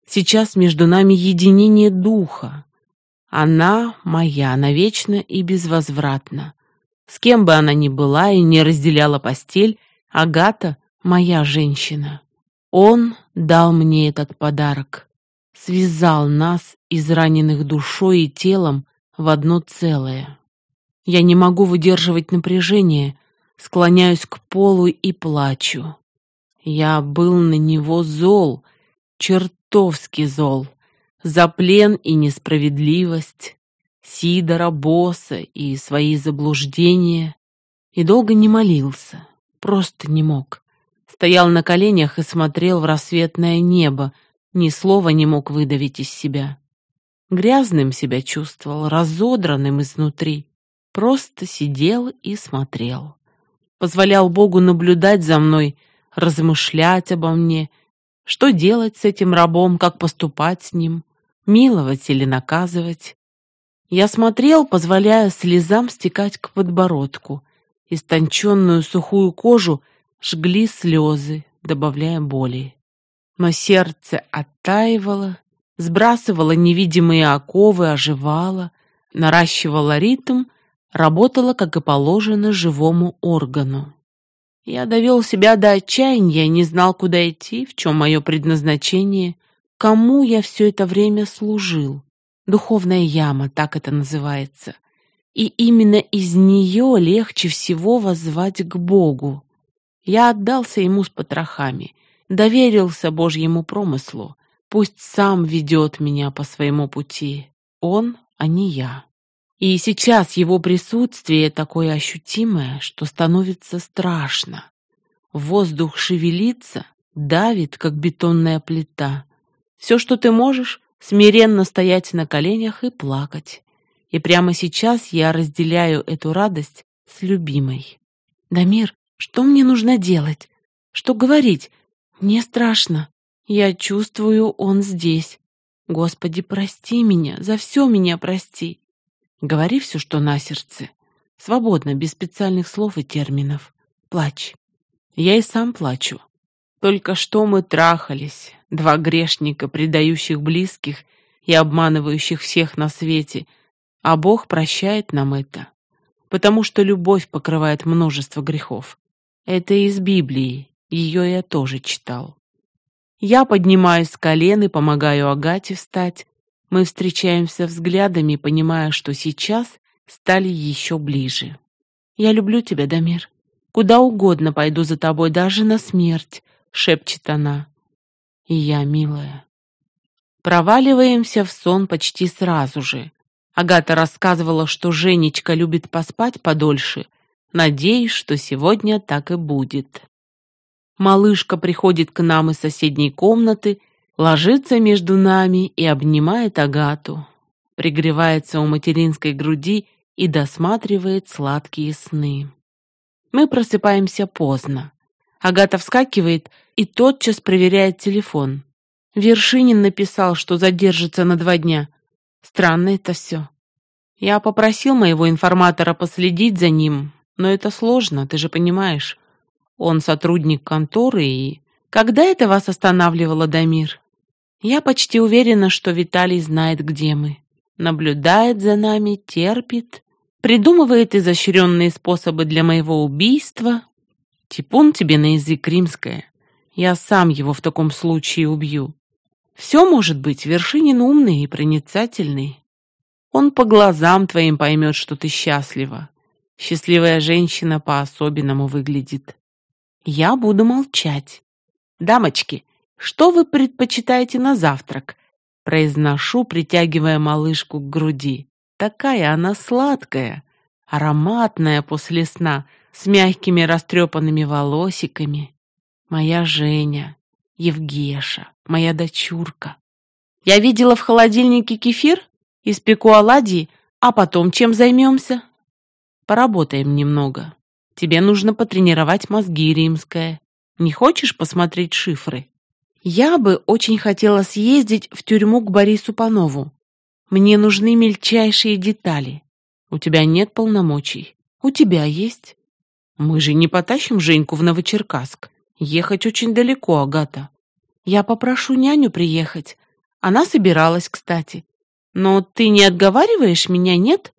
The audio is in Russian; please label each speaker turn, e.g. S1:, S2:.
S1: Сейчас между нами единение духа. Она моя навечно и безвозвратно. С кем бы она ни была и не разделяла постель, Агата — моя женщина. Он дал мне этот подарок. Связал нас, израненных душой и телом, в одно целое. Я не могу выдерживать напряжение, склоняюсь к полу и плачу. Я был на него зол, чертовски зол, за плен и несправедливость, Сидора, босса и свои заблуждения, и долго не молился, просто не мог. Стоял на коленях и смотрел в рассветное небо, ни слова не мог выдавить из себя. Грязным себя чувствовал, разодранным изнутри, просто сидел и смотрел. Позволял Богу наблюдать за мной, размышлять обо мне, что делать с этим рабом, как поступать с ним, миловать или наказывать. Я смотрел, позволяя слезам стекать к подбородку. Истонченную сухую кожу жгли слезы, добавляя боли. Но сердце оттаивало, сбрасывало невидимые оковы, оживало, наращивало ритм, работало, как и положено, живому органу. Я довел себя до отчаяния, не знал, куда идти, в чем мое предназначение, кому я все это время служил. Духовная яма, так это называется. И именно из нее легче всего воззвать к Богу. Я отдался ему с потрохами, доверился Божьему промыслу. Пусть сам ведет меня по своему пути. Он, а не я. И сейчас его присутствие такое ощутимое, что становится страшно. Воздух шевелится, давит, как бетонная плита. Все, что ты можешь, смиренно стоять на коленях и плакать. И прямо сейчас я разделяю эту радость с любимой. Дамир, что мне нужно делать? Что говорить? Мне страшно. Я чувствую, он здесь. Господи, прости меня, за все меня прости. Говори все, что на сердце. Свободно, без специальных слов и терминов. Плачь. Я и сам плачу. Только что мы трахались, два грешника, предающих близких и обманывающих всех на свете, а Бог прощает нам это, потому что любовь покрывает множество грехов. Это из Библии, ее я тоже читал. Я поднимаюсь с колен и помогаю Агате встать. Мы встречаемся взглядами, понимая, что сейчас стали еще ближе. «Я люблю тебя, Дамир. Куда угодно пойду за тобой, даже на смерть», — шепчет она. И я, милая. Проваливаемся в сон почти сразу же. Агата рассказывала, что Женечка любит поспать подольше. Надеюсь, что сегодня так и будет. Малышка приходит к нам из соседней комнаты, ложится между нами и обнимает Агату, пригревается у материнской груди и досматривает сладкие сны. Мы просыпаемся поздно. Агата вскакивает и тотчас проверяет телефон. Вершинин написал, что задержится на 2 дня. Странно это все. Я попросил моего информатора последить за ним, но это сложно, ты же понимаешь. Он сотрудник конторы и... Когда это вас останавливало, Дамир? Я почти уверена, что Виталий знает, где мы. Наблюдает за нами, терпит, придумывает изощренные способы для моего убийства. Типун тебе на язык, римское. Я сам его в таком случае убью. Все может быть, Вершинин умный и проницательный. Он по глазам твоим поймет, что ты счастлива. Счастливая женщина по-особенному выглядит. Я буду молчать. Дамочки, что вы предпочитаете на завтрак? Произношу, притягивая малышку к груди. Такая она сладкая, ароматная после сна, с мягкими растрепанными волосиками. Моя Женя, Евгеша, моя дочурка. Я видела в холодильнике кефир, испеку оладьи, а потом чем займемся? Поработаем немного. Тебе нужно потренировать мозги, римская. Не хочешь посмотреть шифры? Я бы очень хотела съездить в тюрьму к Борису Панову. Мне нужны мельчайшие детали. У тебя нет полномочий. У тебя есть. Мы же не потащим Женьку в Новочеркасск. Ехать очень далеко, Агата. Я попрошу няню приехать. Она собиралась, кстати. Но ты не отговариваешь меня, нет?